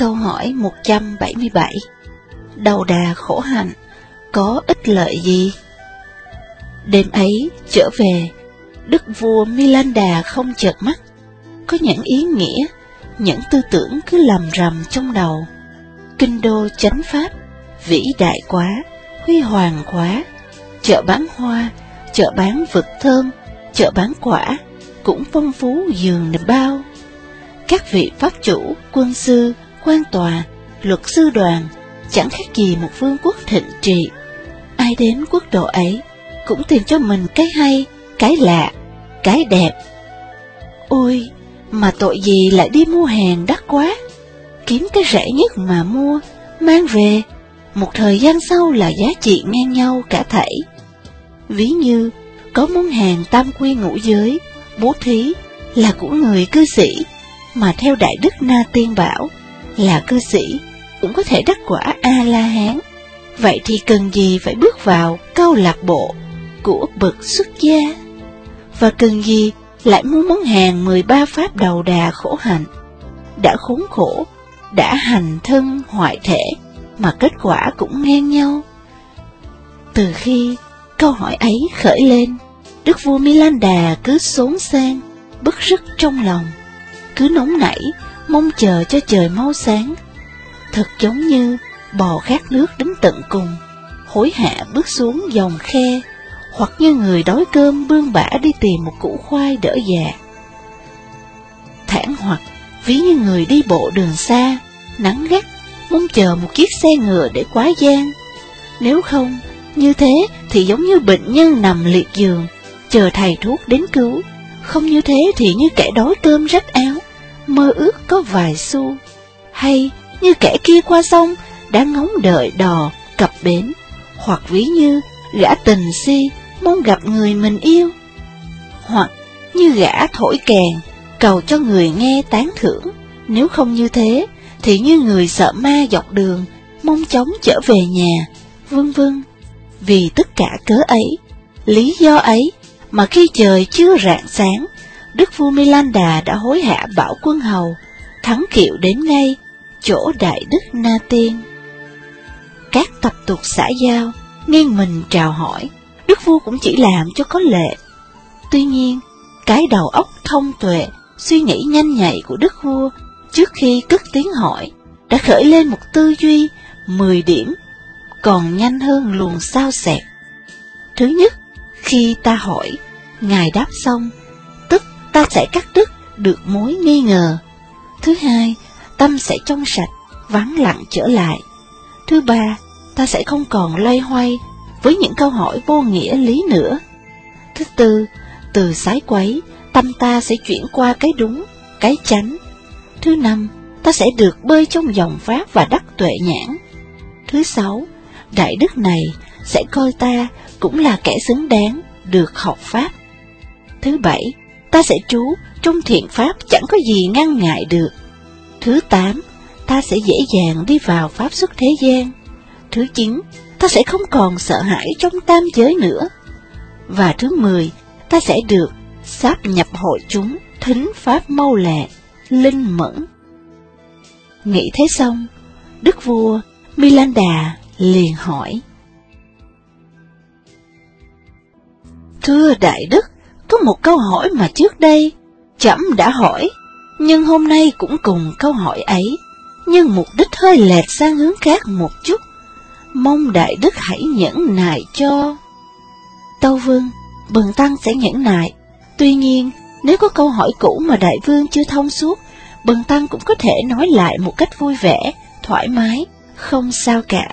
Câu hỏi 177. Đầu đà khổ hạnh, có ích lợi gì? Đêm ấy trở về, đức vua Milanda không chợp mắt, có những ý nghĩa, những tư tưởng cứ lầm rầm trong đầu. Kinh đô chánh pháp, vĩ đại quá, huy hoàng quá, chợ bán hoa, chợ bán vật thơm, chợ bán quả, cũng phong phú giường bao. Các vị pháp chủ, quân sư, quan tòa, luật sư đoàn, chẳng khác gì một vương quốc thịnh trị. Ai đến quốc độ ấy, cũng tìm cho mình cái hay, cái lạ, cái đẹp. Ôi, mà tội gì lại đi mua hàng đắt quá, kiếm cái rẻ nhất mà mua, mang về, một thời gian sau là giá trị ngang nhau cả thảy. Ví như, có món hàng tam quy ngũ giới, bố thí, là của người cư sĩ, mà theo Đại Đức Na Tiên bảo, là cư sĩ, cũng có thể đắc quả A-la-hán. Vậy thì cần gì phải bước vào câu lạc bộ của bậc xuất gia? Và cần gì lại mua món hàng 13 pháp đầu đà khổ hạnh? Đã khốn khổ, đã hành thân hoại thể, mà kết quả cũng ngang nhau. Từ khi câu hỏi ấy khởi lên, đức vua Milanda cứ xốn xang, bức rứt trong lòng, cứ nóng nảy, mong chờ cho trời mau sáng. Thật giống như bò khát nước đến tận cùng, hối hả bước xuống dòng khe, hoặc như người đói cơm bươn bả đi tìm một củ khoai đỡ già. Thản hoặc ví như người đi bộ đường xa, nắng gắt, mong chờ một chiếc xe ngựa để quá gian. Nếu không, như thế thì giống như bệnh nhân nằm liệt giường, chờ thầy thuốc đến cứu. Không như thế thì như kẻ đói cơm rách áo, mơ ước có vài xu. Hay như kẻ kia qua sông, đã ngóng đợi đò cập bến. Hoặc ví như gã tình si, mong gặp người mình yêu. Hoặc như gã thổi kèn, cầu cho người nghe tán thưởng. Nếu không như thế, thì như người sợ ma dọc đường, mong chóng trở về nhà, vân vân. Vì tất cả cớ ấy, lý do ấy, mà khi trời chưa rạng sáng, đức vua Milanda đã hối hả bảo quân hầu, thắng kiệu đến ngay chỗ Đại Đức Na Tiên. Các tập tục xã giao, nghiêng mình chào hỏi, đức vua cũng chỉ làm cho có lệ. Tuy nhiên, cái đầu óc thông tuệ, suy nghĩ nhanh nhạy của đức vua, trước khi cất tiếng hỏi, đã khởi lên một tư duy 10 điểm, còn nhanh hơn luồng sao xẹt. Thứ nhất, khi ta hỏi, ngài đáp xong, tức ta sẽ cắt đứt được mối nghi ngờ. Thứ hai, tâm sẽ trong sạch, vắng lặng trở lại. Thứ ba, ta sẽ không còn loay hoay với những câu hỏi vô nghĩa lý nữa. Thứ tư, từ sái quấy, tâm ta sẽ chuyển qua cái đúng, cái chánh. Thứ năm, ta sẽ được bơi trong dòng pháp và đắc tuệ nhãn. Thứ sáu, Đại Đức này sẽ coi ta cũng là kẻ xứng đáng được học pháp. Thứ bảy, ta sẽ trú trong thiện pháp chẳng có gì ngăn ngại được. Thứ 8, ta sẽ dễ dàng đi vào pháp xuất thế gian. Thứ 9, ta sẽ không còn sợ hãi trong tam giới nữa. Và thứ 10, ta sẽ được sáp nhập hội chúng, thính pháp mau lẹ, linh mẫn. Nghĩ thế xong, đức vua Milanda liền hỏi: Thưa Đại Đức, có một câu hỏi mà trước đây trẫm đã hỏi, nhưng hôm nay cũng cùng câu hỏi ấy, nhưng mục đích hơi lệch sang hướng khác một chút. Mong Đại Đức hãy nhẫn nại cho. Tâu Vương, bần tăng sẽ nhẫn nại. Tuy nhiên, nếu có câu hỏi cũ mà Đại Vương chưa thông suốt, bần tăng cũng có thể nói lại một cách vui vẻ, thoải mái, không sao cả.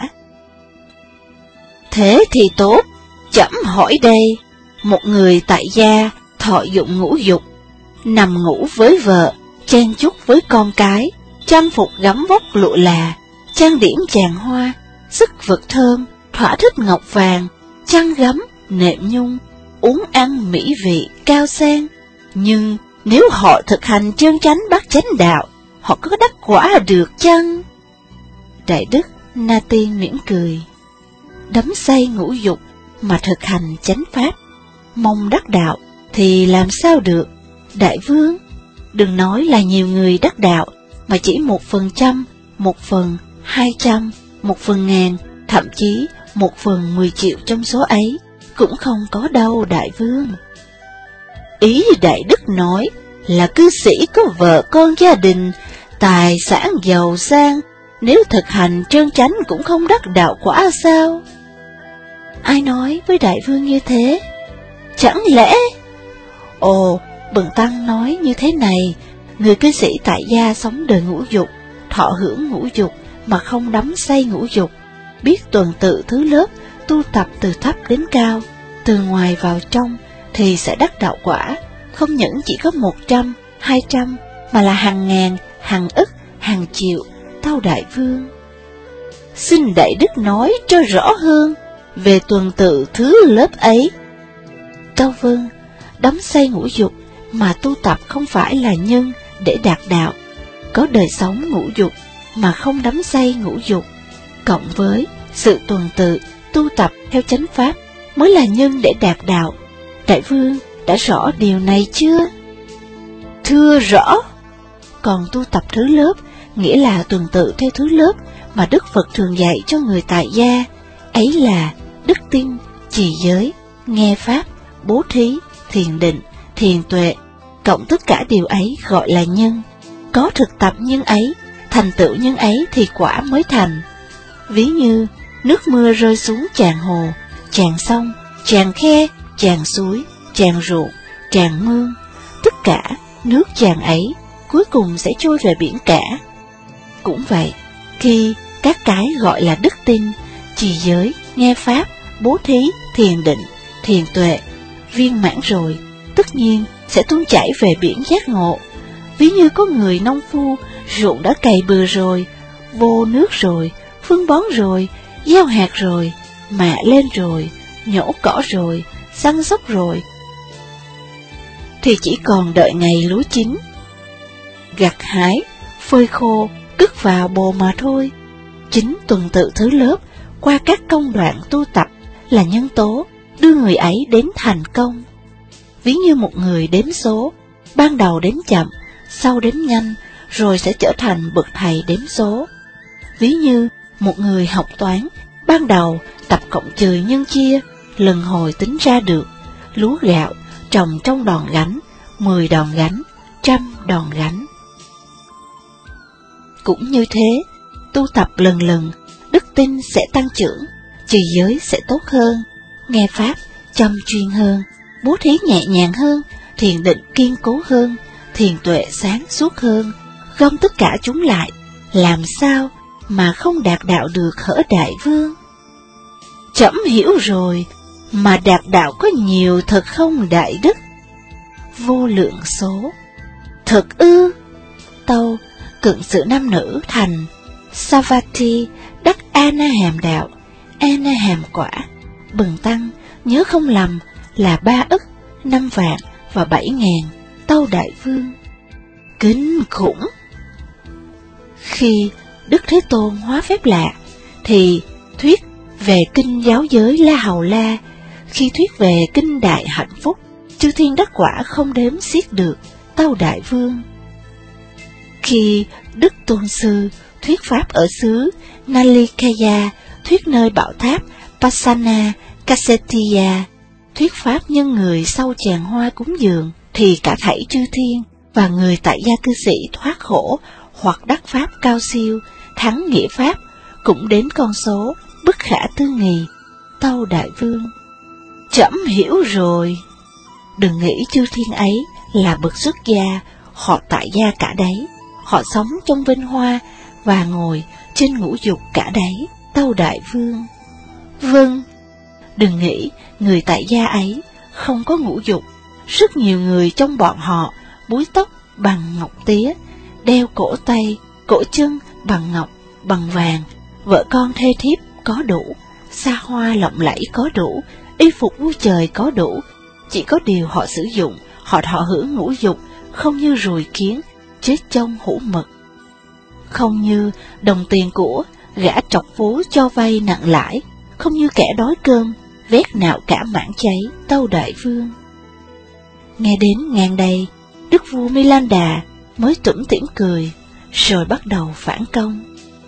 Thế thì tốt, trẫm hỏi đây. Một người tại gia thọ dụng ngũ dục, nằm ngủ với vợ, chen chúc với con cái, trang phục gấm vóc lụa là, trang điểm chàng hoa, sức vật thơm, thỏa thích ngọc vàng, chăn gấm, nệm nhung, uống ăn mỹ vị, cao sang. Nhưng nếu họ thực hành chân chánh bát chánh đạo, họ có đắc quả được chăng? Đại Đức Na Tiên mỉm cười. Đắm say ngũ dục mà thực hành chánh pháp, mong đắc đạo thì làm sao được? Đại Vương, đừng nói là nhiều người đắc đạo, mà chỉ 1% 1/200, 1/1000, thậm chí 1/10 triệu trong số ấy cũng không có đâu đại vương. Ý đại đức nói là cư sĩ có vợ con gia đình, tài sản giàu sang, nếu thực hành trơn chánh cũng không đắc đạo quả sao? Ai nói với đại vương như thế? Chẳng lẽ... Ồ, Bần Tăng nói như thế này, người cư sĩ tại gia sống đời ngũ dục, thọ hưởng ngũ dục mà không đắm say ngũ dục, biết tuần tự thứ lớp, tu tập từ thấp đến cao, từ ngoài vào trong, thì sẽ đắc đạo quả, không những chỉ có 100, 200, mà là hàng ngàn, hàng ức, hàng triệu, tâu đại vương. Xin đại đức nói cho rõ hơn về tuần tự thứ lớp ấy. Tâu vâng, đắm say ngũ dục mà tu tập không phải là nhân để đạt đạo, có đời sống ngũ dục mà không đắm say ngũ dục, cộng với sự tuần tự tu tập theo chánh pháp mới là nhân để đạt đạo. Đại vương đã rõ điều này chưa? Thưa rõ. Còn tu tập thứ lớp nghĩa là tuần tự theo thứ lớp mà Đức Phật thường dạy cho người tại gia, ấy là đức tin, trì giới, nghe pháp, bố thí, thiền định, thiền tuệ, cộng tất cả điều ấy gọi là nhân. Có thực tập nhân ấy, thành tựu nhân ấy thì quả mới thành. Ví như nước mưa rơi xuống tràn hồ, tràn sông, tràn khe, tràn suối, tràn ruộng, tràn mương, tất cả nước tràn ấy cuối cùng sẽ trôi về biển cả. Cũng vậy, khi các cái gọi là đức tin, trì giới, nghe pháp, bố thí, thiền định, thiền tuệ viên mãn rồi, tất nhiên sẽ tuôn chảy về biển giác ngộ. Ví như có người nông phu, ruộng đã cày bừa rồi, vô nước rồi, phân bón rồi, gieo hạt rồi, mạ lên rồi, nhổ cỏ rồi, săn sóc rồi, thì chỉ còn đợi ngày lúa chín, gặt hái, phơi khô, cất vào bồ mà thôi. Chính tuần tự thứ lớp qua các công đoạn tu tập là nhân tố đưa người ấy đến thành công. Ví như một người đếm số, ban đầu đếm chậm, sau đếm nhanh, rồi sẽ trở thành bậc thầy đếm số. Ví như một người học toán, ban đầu tập cộng trừ nhân chia, lần hồi tính ra được lúa gạo trồng trong đòn gánh, 10 đòn gánh, 100 đòn gánh. Cũng như thế, tu tập lần lần, đức tin sẽ tăng trưởng, trì giới sẽ tốt hơn, nghe pháp chăm chuyên hơn, bố thí nhẹ nhàng hơn, thiền định kiên cố hơn, thiền tuệ sáng suốt hơn. Gom tất cả chúng lại, làm sao mà không đạt đạo được hỡi đại vương? Trẫm hiểu rồi, mà đạt đạo có nhiều thật không đại đức? Vô lượng số. Thật ư? Tâu, cận sự nam nữ thành Savatthi đắc A-na-hàm đạo, A-na-hàm quả. Bần tăng nhớ không lầm là 3 ức, 5 vạn và 7.000. Tâu đại vương. Kinh khủng. Khi Đức Thế Tôn hóa phép lạ, thì thuyết về kinh giáo giới La Hầu La, khi thuyết về kinh Đại Hạnh Phúc, chư thiên đắc quả không đếm xiết được. Tâu đại vương. Khi Đức Tôn Sư thuyết pháp ở xứ Nalikaya, thuyết nơi bảo tháp Pasana Kasetiya, thuyết pháp nhân người sau tràng hoa cúng dường, thì cả thảy chư thiên và người tại gia cư sĩ thoát khổ hoặc đắc pháp cao siêu, thắng nghĩa pháp, cũng đến con số bất khả tư nghì. Tâu đại vương. Trẫm hiểu rồi. Đừng nghĩ chư thiên ấy là bậc xuất gia, họ tại gia cả đấy, họ sống trong vinh hoa và ngồi trên ngũ dục cả đấy. Tâu đại vương. Vâng. Đừng nghĩ người tại gia ấy không có ngũ dục. Rất nhiều người trong bọn họ búi tóc bằng ngọc tía, đeo cổ tay, cổ chân bằng ngọc, bằng vàng, vợ con thê thiếp có đủ, xa hoa lộng lẫy có đủ, y phục vui trời có đủ. Chỉ có điều họ sử dụng, họ thọ hưởng ngũ dục, không như ruồi kiến, chết trong hũ mật. Không như đồng tiền của gã trọc phú cho vay nặng lãi, không như kẻ đói cơm, vét nạo cả mảng cháy. Tâu đại vương. Nghe đến ngang đây, đức vua Milan Đà mới tủm tỉm cười, rồi bắt đầu phản công.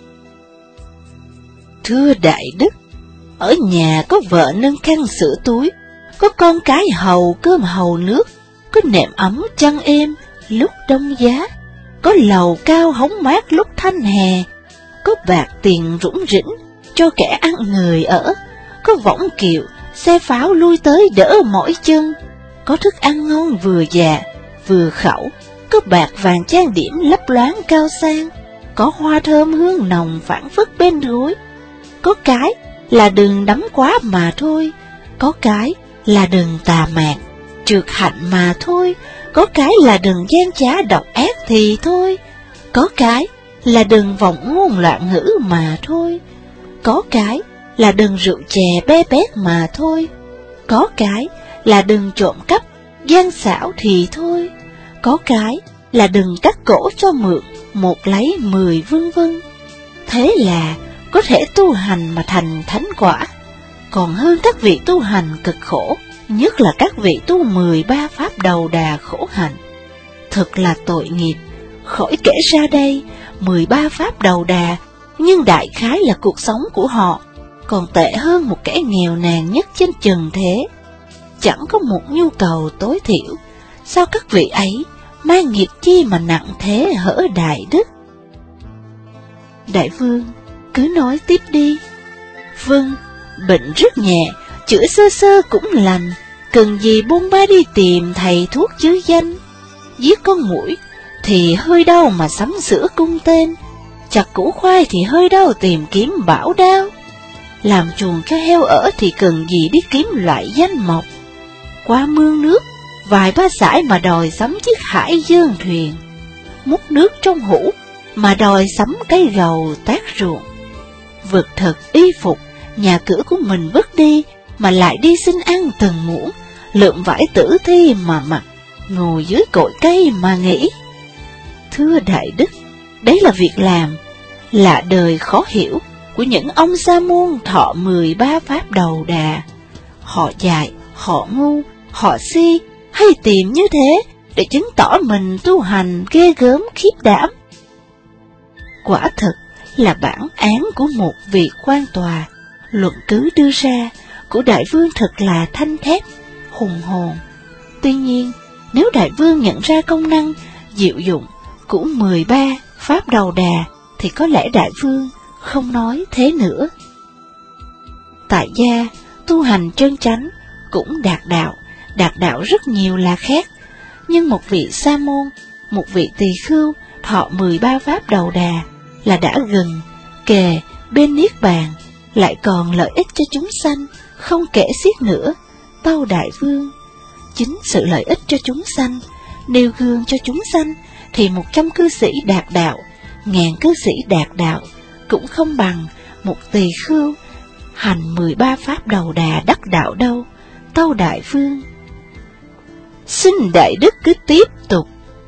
Thưa Đại Đức, ở nhà có vợ nâng khăn sửa túi, có con cái hầu cơm hầu nước, có nệm ấm chăn êm lúc đông giá, có lầu cao hóng mát lúc thanh hè, có bạc tiền rủng rỉnh cho kẻ ăn người ở, có võng kiệu, xe pháo lui tới đỡ mỏi chân, có thức ăn ngon vừa già, vừa khẩu, có bạc vàng trang điểm lấp loáng cao sang, có hoa thơm hương nồng phảng phất bên gối, có cái là đừng đắm quá mà thôi, có cái là đừng tà mạt, trượt hạnh mà thôi, có cái là đừng gian trá độc ác thì thôi, có cái là đừng vọng ngôn loạn ngữ mà thôi, có cái là đừng rượu chè be bét mà thôi, có cái là đừng trộm cắp, gian xảo thì thôi, có cái là đừng cắt cổ cho mượn, một lấy 10 vân vân. Thế là có thể tu hành mà thành thánh quả, còn hơn các vị tu hành cực khổ, nhất là các vị tu 13 pháp đầu đà khổ hạnh. Thật là tội nghiệp, khỏi kể ra đây, 13 pháp đầu đà, nhưng đại khái là cuộc sống của họ còn tệ hơn một kẻ nghèo nàn nhất trên trần thế. Chẳng có một nhu cầu tối thiểu, sao các vị ấy mang nghiệp chi mà nặng thế hỡi Đại Đức? Đại Vương cứ nói tiếp đi. Vâng, bệnh rất nhẹ, chữa sơ sơ cũng lành, cần gì buông ba đi tìm thầy thuốc chứ danh. Giết con muỗi thì hơi đau mà sắm sửa cung tên, chặt củ khoai thì hơi đau tìm kiếm bảo đao. Làm chuồng cho heo ở thì cần gì đi kiếm loại danh mộc. Qua mương nước vài ba sải mà đòi sắm chiếc hải dương thuyền, múc nước trong hũ mà đòi sắm cái gầu tác ruộng. Vật thực y phục nhà cửa của mình vứt đi mà lại đi xin ăn từng muỗng, lượm vải tử thi mà mặc, ngồi dưới cội cây mà nghĩ. Thưa Đại Đức, đấy là việc làm lạ đời khó hiểu của những ông sa môn thọ 13 pháp đầu đà. Họ dại, họ ngu, họ si, hay tìm như thế để chứng tỏ mình tu hành ghê gớm khiếp đảm? Quả thực là bản án của một vị quan tòa, luận cứ đưa ra của Đại Vương thật là thanh thép, hùng hồn. Tuy nhiên, nếu Đại Vương nhận ra công năng diệu dụng của 13 pháp đầu đà, thì có lẽ Đại Vương không nói thế nữa. Tại gia, tu hành chân chánh cũng đạt đạo rất nhiều là khác, nhưng một vị sa môn, một vị tỳ khưu thọ 13 pháp đầu đà là đã gần kề bên niết bàn, lại còn lợi ích cho chúng sanh không kể xiết nữa. Tâu Đại Vương, chính sự lợi ích cho chúng sanh, nêu gương cho chúng sanh, thì 100 cư sĩ đạt đạo, 1000 cư sĩ đạt đạo cũng không bằng một tỳ khưu hành 13 pháp đầu đà đắc đạo đâu. Tâu Đại Vương. Xin Đại Đức cứ tiếp tục.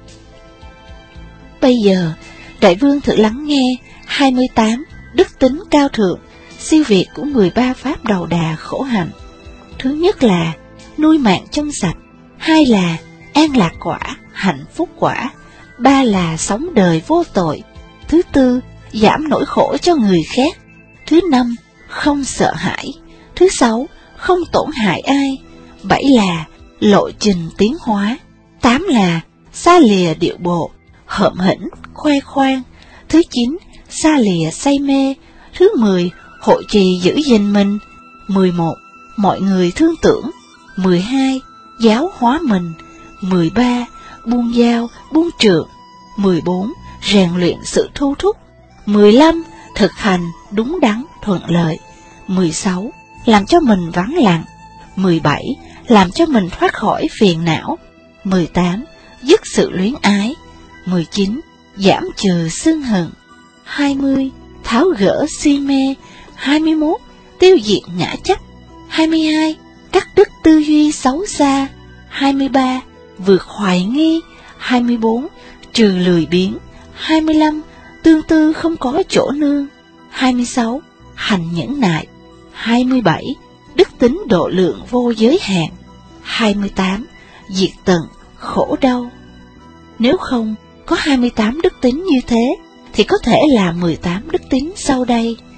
Bây giờ Đại Vương thử lắng nghe 28 đức tính cao thượng siêu việt của 13 pháp đầu đà khổ hạnh. Thứ nhất là nuôi mạng trong sạch, 2 là an lạc quả, hạnh phúc quả, 3 là sống đời vô tội, thứ 4 giảm nỗi khổ cho người khác, thứ 5 không sợ hãi, thứ 6 không tổn hại ai, 7 là lộ trình tiến hóa, 8 là xa lìa điệu bộ, hợm hĩnh, khoe khoang, thứ 9 xa lìa say mê, thứ 10 hộ trì giữ gìn mình, 11 mọi người thương tưởng, 12 giáo hóa mình, 13 buông dao buông trượng, 14 rèn luyện sự thu thúc, 15 thực hành đúng đắn thuận lợi, 16 làm cho mình vắng lặng, 17 làm cho mình thoát khỏi phiền não, 18 dứt sự luyến ái, 19 giảm trừ sân hận, 20 tháo gỡ si mê, 21 tiêu diệt ngã chấp, 22 cắt đứt tư duy xấu xa, 23 vượt hoài nghi, 24 trừ lười biếng, 25 tương tư không có chỗ nương, 26 hành nhẫn nại, 27 đức tính độ lượng vô giới hạn, 28 diệt tận khổ đau. Nếu không có 28 đức tính như thế, thì có thể là 18 đức tính sau đây.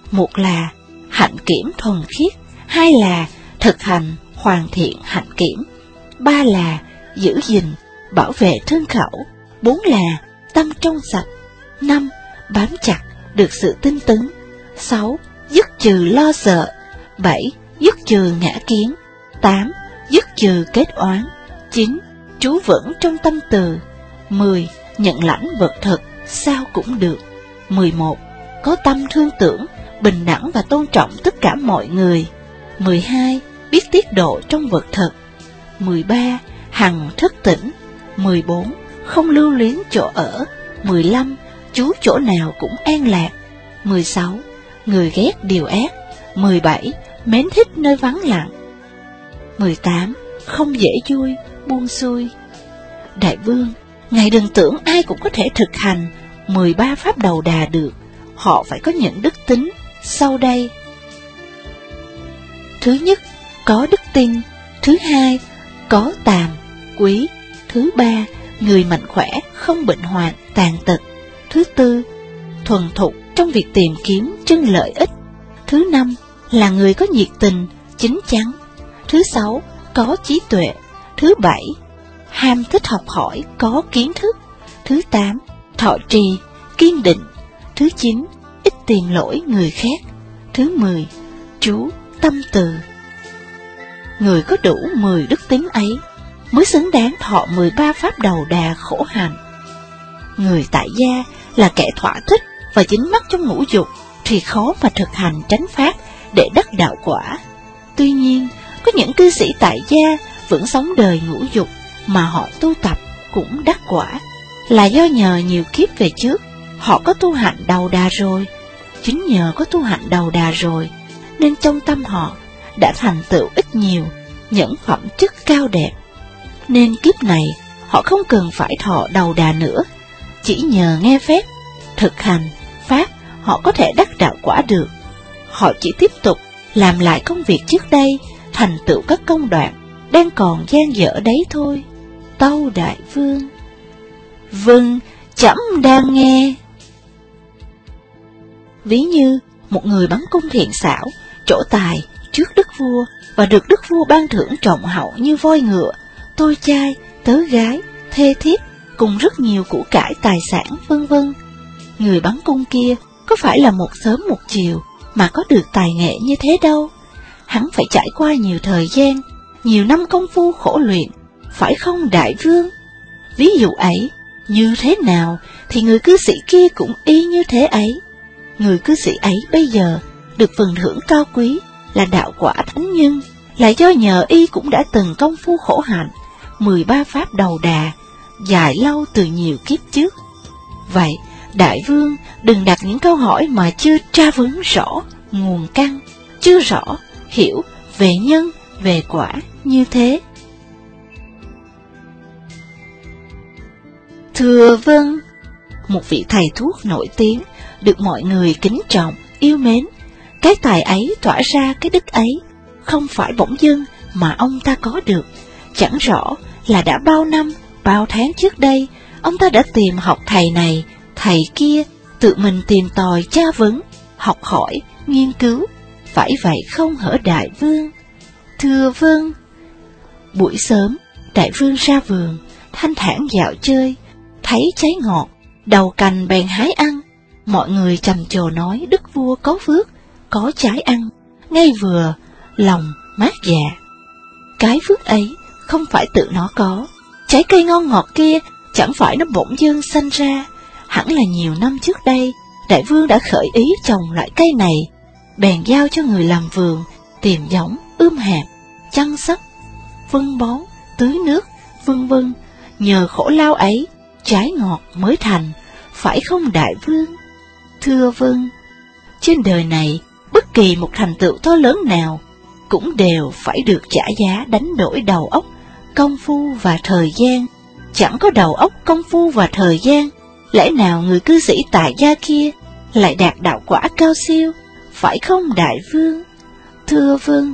một là hạnh kiểm thuần khiết, hai là thực hành hoàn thiện hạnh kiểm, ba là giữ gìn, bảo vệ thân khẩu, bốn là tâm trong sạch, năm bám chặt được sự tinh tấn, sáu dứt trừ lo sợ, bảy dứt trừ ngã kiến, tám dứt trừ kết oán, chín trú vững trong tâm từ, 10 nhận lãnh vật thực sao cũng được, 11 có tâm thương tưởng, bình đẳng và tôn trọng tất cả mọi người, 12 biết tiết độ trong vật thực, 13 hằng thức tỉnh, 14 không lưu luyến chỗ ở, 15 trú chỗ nào cũng an lạc, 16 người ghét điều ác, 17 mến thích nơi vắng lặng, 18 không dễ vui buông xuôi. Đại vương, ngài đừng tưởng ai cũng có thể thực hành 13 pháp đầu đà được, họ phải có những đức tính sau đây. Thứ nhất, có đức tin. Thứ hai, có tàm, quý. Thứ ba, người mạnh khỏe, không bệnh hoạn, tàn tật. Thứ tư, thuần thục trong việc tìm kiếm chân lợi ích. Thứ năm, là người có nhiệt tình, chín chắn. Thứ sáu, có trí tuệ. Thứ bảy, ham thích học hỏi, có kiến thức. Thứ tám, thọ trì, kiên định. Thứ chín, ít tìm lỗi người khác. Thứ 10, trú tâm từ. Người có đủ 10 đức tính ấy mới xứng đáng thọ 13 pháp đầu đà khổ hạnh. Người tại gia là kẻ thỏa thích và dính mắc trong ngũ dục thì khó mà thực hành chánh pháp để đắc đạo quả. Tuy nhiên, có những cư sĩ tại gia vẫn sống đời ngũ dục mà họ tu tập cũng đắc quả, là do nhờ nhiều kiếp về trước họ có tu hạnh đầu đà rồi. Chính nhờ có tu hạnh đầu đà rồi nên trong tâm họ đã thành tựu ít nhiều những phẩm chất cao đẹp, nên kiếp này họ không cần phải thọ đầu đà nữa. Chỉ nhờ nghe phép, thực hành pháp họ có thể đắc đạo quả được. Họ chỉ tiếp tục làm lại công việc trước đây, thành tựu các công đoạn đang còn dang dở đấy thôi. Tâu đại vương: Vâng, trẫm đang nghe. Ví như một người bắn cung thiện xảo, trổ tài trước đức vua và được đức vua ban thưởng trọng hậu như voi ngựa, tôi trai, tớ gái, thê thiếp cùng rất nhiều của cải tài sản vân vân. Người bắn cung kia có phải là một sớm một chiều mà có được tài nghệ như thế đâu. Hắn phải trải qua nhiều thời gian, nhiều năm công phu khổ luyện, phải không đại vương? Ví dụ ấy như thế nào thì người cư sĩ kia cũng y như thế ấy. Người cư sĩ ấy bây giờ được phần thưởng cao quý là đạo quả thánh nhân, là do nhờ y cũng đã từng công phu khổ hạnh 13 pháp đầu đà dài lâu từ nhiều kiếp trước. Vậy đại vương đừng đặt những câu hỏi mà chưa tra vấn rõ nguồn căn, chưa rõ hiểu về nhân về quả như thế. Thưa vâng. Một vị thầy thuốc nổi tiếng được mọi người kính trọng, yêu mến. Cái tài ấy tỏa ra cái đức ấy không phải bỗng dưng mà ông ta có được. Chẳng rõ là đã bao năm, bao tháng trước đây, ông ta đã tìm học thầy này, thầy kia, tự mình tìm tòi tra vấn, học hỏi, nghiên cứu. Phải vậy không hở đại vương? Thưa vâng. Buổi sớm, đại vương ra vườn, thanh thản dạo chơi, thấy trái ngọt, đầu cành bèn hái ăn. Mọi người trầm trồ nói đức vua có phước, có trái ăn, ngay vừa lòng mát dạ. Cái phước ấy không phải tự nó có, trái cây ngon ngọt kia chẳng phải nó bỗng dưng sanh ra. Hẳn là nhiều năm trước đây, đại vương đã khởi ý trồng loại cây này, bèn giao cho người làm vườn tìm giống, hạt, chăm sóc, phân bón, tưới nước, vân vân. Nhờ khổ lao ấy, trái ngọt mới thành, phải không đại vương? Thưa vâng. Trên đời này, bất kỳ một thành tựu to lớn nào cũng đều phải được trả giá đánh đổi đầu óc, công phu và thời gian. Chẳng có đầu óc, công phu và thời gian, lẽ nào người cư sĩ tại gia kia lại đạt đạo quả cao siêu, phải không đại vương? Thưa vâng.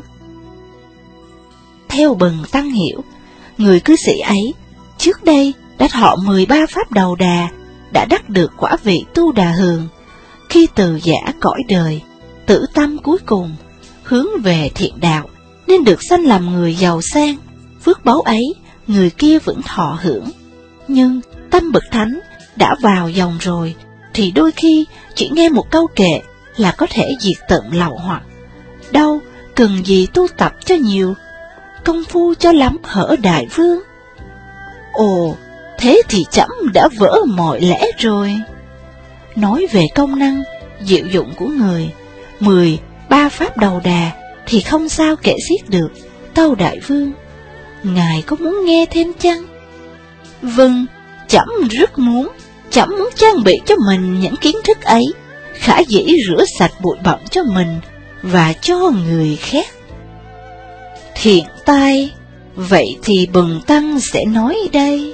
Theo bần tăng hiểu, người cư sĩ ấy trước đây đã thọ 13 pháp đầu đà, đã đắc được quả vị tu đà hường. Khi từ giã cõi đời, tử tâm cuối cùng, hướng về thiện đạo, nên được sanh làm người giàu sang, phước báu ấy người kia vẫn thọ hưởng. Nhưng tâm bậc thánh đã vào dòng rồi, thì đôi khi chỉ nghe một câu kệ là có thể diệt tận lậu hoặc. Đâu cần gì tu tập cho nhiều, công phu cho lắm hở đại vương. Ồ, thế thì chấm đã vỡ mọi lẽ rồi. Nói về công năng, diệu dụng của người, 13 pháp đầu đà thì không sao kể xiết được. Tâu đại vương, ngài có muốn nghe thêm chăng? Vâng, chấm rất muốn. Chấm muốn trang bị cho mình những kiến thức ấy, khả dĩ rửa sạch bụi bặm cho mình và cho người khác. Thiện tai, vậy thì bần tăng sẽ nói đây.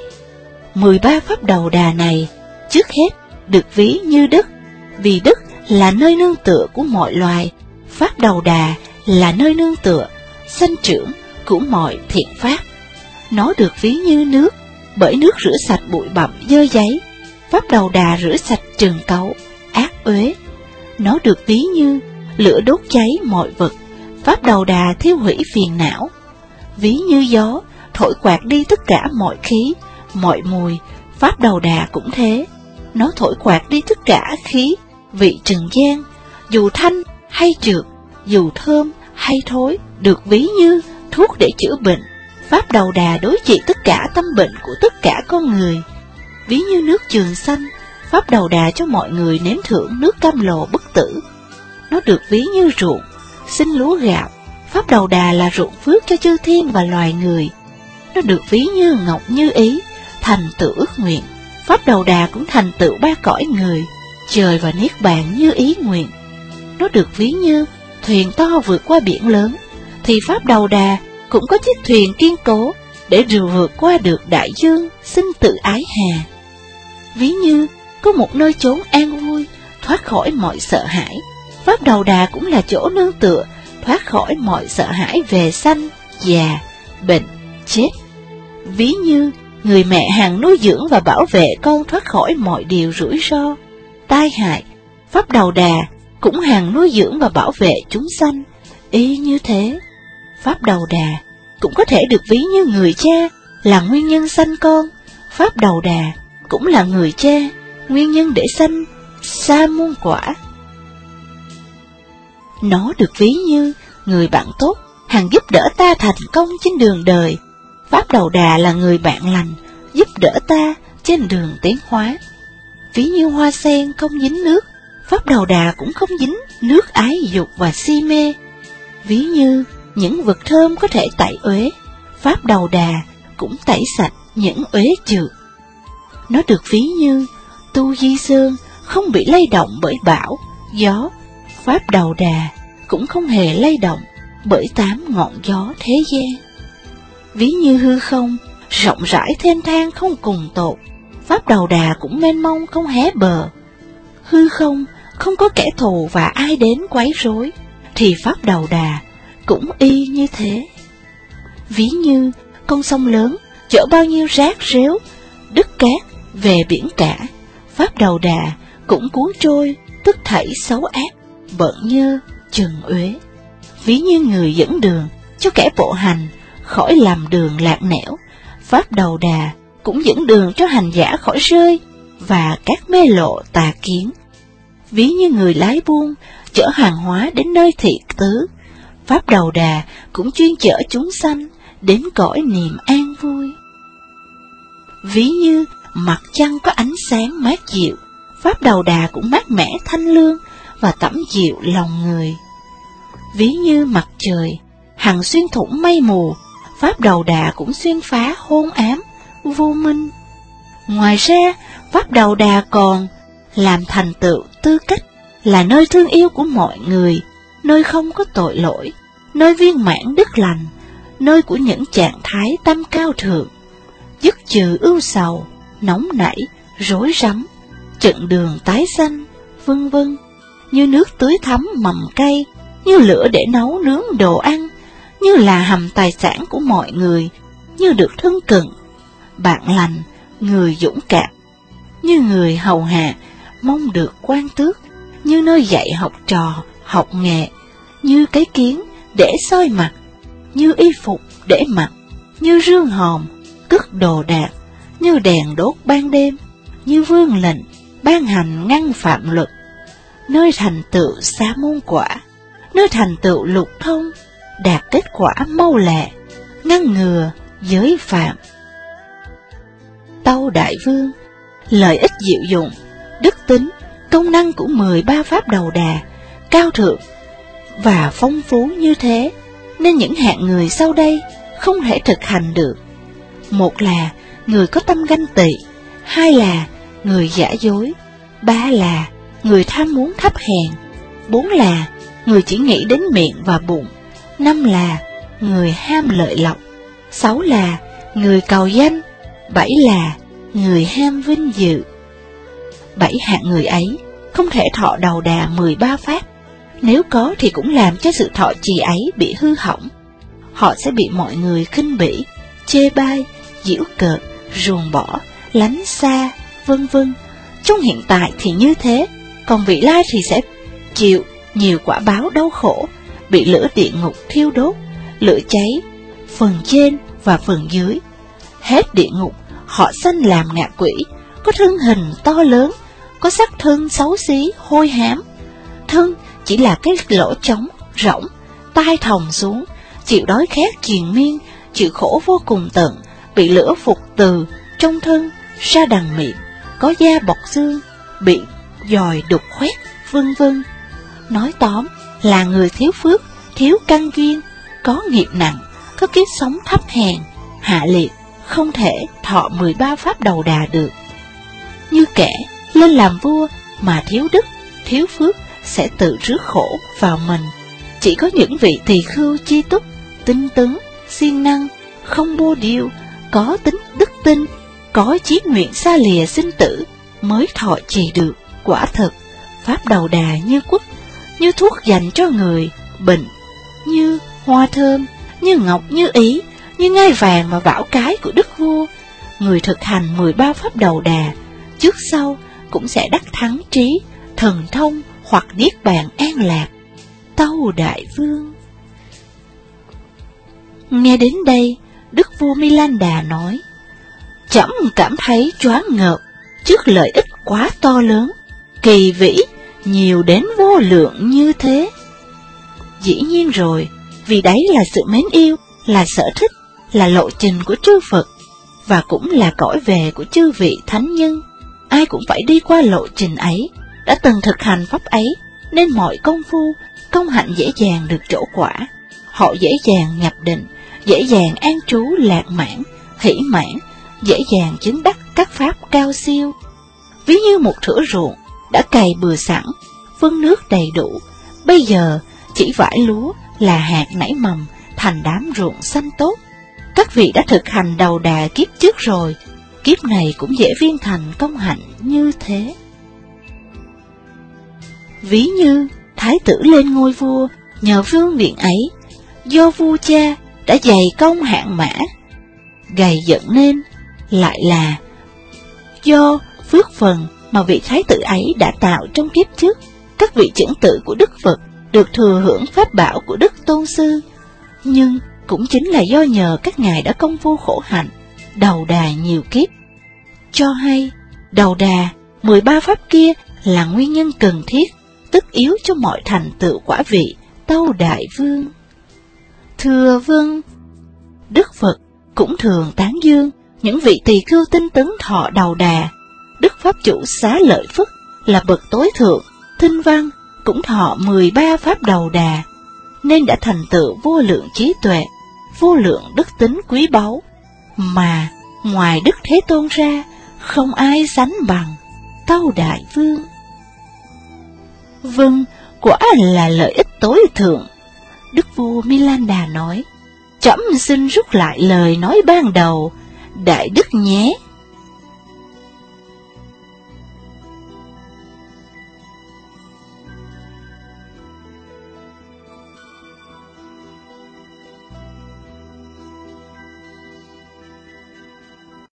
13 pháp đầu đà này, trước hết được ví như đất, vì đất là nơi nương tựa của mọi loài. Pháp đầu đà là nơi nương tựa, sanh trưởng của mọi thiện pháp. Nó được ví như nước, bởi nước rửa sạch bụi bặm dơ giấy. Pháp đầu đà rửa sạch trần cấu, ác uế. Nó được ví như lửa đốt cháy mọi vật. Pháp đầu đà thiêu hủy phiền não. Ví như gió, thổi quạt đi tất cả mọi khí, mọi mùi. Pháp đầu đà cũng thế. Nó thổi quạt đi tất cả khí, vị trần gian. Dù thanh hay trượt, dù thơm hay thối, được ví như thuốc để chữa bệnh. Pháp đầu đà đối trị tất cả tâm bệnh của tất cả con người. Ví như nước trường xanh, pháp đầu đà cho mọi người nếm thưởng nước cam lồ bất tử. Nó được ví như ruộng, sinh lúa gạo. Pháp đầu đà là ruộng phước cho chư thiên và loài người. Nó được ví như ngọc như ý, thành tựu ước nguyện. Pháp đầu đà cũng thành tựu ba cõi người, trời và niết bàn như ý nguyện. Nó được ví như thuyền to vượt qua biển lớn, thì pháp đầu đà cũng có chiếc thuyền kiên cố để vượt qua được đại dương sinh tử ái hà. Ví như có một nơi chốn an vui, thoát khỏi mọi sợ hãi. Pháp đầu đà cũng là chỗ nương tựa, thoát khỏi mọi sợ hãi về sanh, già, bệnh, chết. Ví như người mẹ hằng nuôi dưỡng và bảo vệ con thoát khỏi mọi điều rủi ro, tai hại. Pháp đầu đà cũng hằng nuôi dưỡng và bảo vệ chúng sanh. Y như thế, pháp đầu đà cũng có thể được ví như người cha là nguyên nhân sanh con. Pháp đầu đà cũng là người cha, nguyên nhân để sanh sa môn quả. Nó được ví như người bạn tốt, hằng giúp đỡ ta thành công trên đường đời. Pháp đầu đà là người bạn lành, giúp đỡ ta trên đường tiến hóa. Ví như hoa sen không dính nước, pháp đầu đà cũng không dính nước ái dục và si mê. Ví như những vật thơm có thể tẩy uế, pháp đầu đà cũng tẩy sạch những uế trượt. Nó được ví như tu di sơn không bị lay động bởi bão, gió. Pháp đầu đà cũng không hề lay động bởi 8 ngọn gió thế gian. Ví như hư không rộng rãi thênh thang không cùng tột, pháp đầu đà cũng mênh mông không hé bờ. Hư không không có kẻ thù và ai đến quấy rối, thì pháp đầu đà cũng y như thế. Ví như con sông lớn chở bao nhiêu rác rếu, đất cát về biển cả, pháp đầu đà cũng cuốn trôi tất thảy xấu ác, bận nhơ, trần uế. Ví như người dẫn đường cho kẻ bộ hành khỏi lầm đường lạc nẻo, pháp đầu đà cũng dẫn đường cho hành giả khỏi rơi và các mê lộ tà kiến. Ví như người lái buôn chở hàng hóa đến nơi thị tứ, pháp đầu đà cũng chuyên chở chúng sanh đến cõi niềm an vui. Ví như mặt trăng có ánh sáng mát dịu, pháp đầu đà cũng mát mẻ thanh lương và tẩm dịu lòng người. Ví như mặt trời hằng xuyên thủng mây mù, pháp đầu đà cũng xuyên phá hôn ám, vô minh. Ngoài ra, pháp đầu đà còn làm thành tựu tư cách, là nơi thương yêu của mọi người, nơi không có tội lỗi, nơi viên mãn đức lành, nơi của những trạng thái tâm cao thượng, dứt trừ ưu sầu, nóng nảy, rối rắm, chận đường tái sanh, vân vân, như nước tưới thắm mầm cây, như lửa để nấu nướng đồ ăn, như là hầm tài sản của mọi người, như được thân cận, bạn lành, người dũng cảm, như người hầu hạ, mong được quan tước, như nơi dạy học trò, học nghệ, như cái kiến để soi mặt, như y phục để mặc, như rương hòm cất đồ đạc, như đèn đốt ban đêm, như vương lệnh ban hành ngăn phạm luật, nơi thành tựu xá môn quả, nơi thành tựu lục thông, đạt kết quả mau lẹ, ngăn ngừa giới phạm. Tâu Đại Vương, lợi ích diệu dụng, đức tính, công năng của 13 pháp đầu đà, cao thượng và phong phú như thế, nên những hạng người sau đây không thể thực hành được. Một là người có tâm ganh tị, hai là người giả dối, ba là người tham muốn thấp hèn, bốn là người chỉ nghĩ đến miệng và bụng, năm là người ham lợi lộc, sáu là người cầu danh, bảy là người ham vinh dự. 7 hạng người ấy không thể thọ đầu đà 13 pháp, nếu có thì cũng làm cho sự thọ trì ấy bị hư hỏng. Họ sẽ bị mọi người khinh bỉ, chê bai, giễu cợt, ruồng bỏ, lánh xa, vân vân. Trong hiện tại thì như thế, còn vị lai thì sẽ chịu nhiều quả báo đau khổ, bị lửa địa ngục thiêu đốt, lửa cháy, phần trên và phần dưới. Hết địa ngục, họ sanh làm ngạ quỷ, có thân hình to lớn, có sắc thân xấu xí, hôi hám. Thân chỉ là cái lỗ trống, rỗng, tai thòng xuống, chịu đói khát triền miên, chịu khổ vô cùng tận, bị lửa phục từ trong thân ra đằng miệng, có da bọc xương, bị dòi đục khoét, vân vân. Nói tóm là người thiếu phước, thiếu căn duyên, có nghiệp nặng, có kiếp sống thấp hèn, hạ liệt, không thể thọ 13 pháp đầu đà được. Như kẻ lên làm vua mà thiếu đức, thiếu phước sẽ tự rước khổ vào mình. Chỉ có những vị tỳ khưu chi túc, tinh tấn, siêng năng, không bô điêu, có tính đức tin, có chí nguyện xa lìa sinh tử mới thọ trì được. Quả thật, pháp đầu đà như quất, như thuốc dành cho người bệnh, như hoa thơm, như ngọc như ý, như ngai vàng và bảo cái của đức vua. Người thực hành 13 pháp đầu đà, trước sau cũng sẽ đắc thắng trí, thần thông hoặc niết bàn an lạc. Tâu Đại Vương. Nghe đến đây, đức vua Milan-đà nói: Trẫm cảm thấy choáng ngợp trước lợi ích quá to lớn, kỳ vĩ, nhiều đến vô lượng như thế. Dĩ nhiên rồi, vì đấy là sự mến yêu, là sở thích, là lộ trình của chư Phật, và cũng là cõi về của chư vị thánh nhân. Ai cũng phải đi qua lộ trình ấy, đã từng thực hành pháp ấy, nên mọi công phu, công hạnh dễ dàng được trổ quả. Họ dễ dàng nhập định, dễ dàng an trú lạc mãn, hỷ mãn, dễ dàng chứng đắc các pháp cao siêu. Ví như một thửa ruộng đã cày bừa sẵn, phân nước đầy đủ, bây giờ chỉ vải lúa là hạt nảy mầm thành đám ruộng xanh tốt. Các vị đã thực hành đầu đà kiếp trước rồi, kiếp này cũng dễ viên thành công hạnh như thế. Ví như thái tử lên ngôi vua nhờ vương miện ấy, do vua cha đã dày công hạng mã, gầy dựng nên, lại là do phước phần mà vị thái tử ấy đã tạo trong kiếp trước. Các vị chưởng tử của Đức Phật được thừa hưởng pháp bảo của Đức Tôn Sư, nhưng cũng chính là do nhờ các ngài đã công phu khổ hạnh, đầu đà nhiều kiếp. Cho hay, đầu đà 13 pháp kia là nguyên nhân cần thiết, tất yếu cho mọi thành tựu quả vị. Tâu Đại Vương. Thưa vâng. Đức Phật cũng thường tán dương những vị tỳ khưu tinh tấn thọ đầu đà. Đức Pháp Chủ Xá Lợi Phất là bậc tối thượng, thinh văn, cũng thọ 13 pháp đầu đà, nên đã thành tựu vô lượng trí tuệ, vô lượng đức tính quý báu, mà ngoài Đức Thế Tôn ra, không ai sánh bằng. Tâu Đại Vương. Vâng, quả là lợi ích tối thượng. Đức vua Milan-đà nói: Trẫm xin rút lại lời nói ban đầu, đại đức nhé.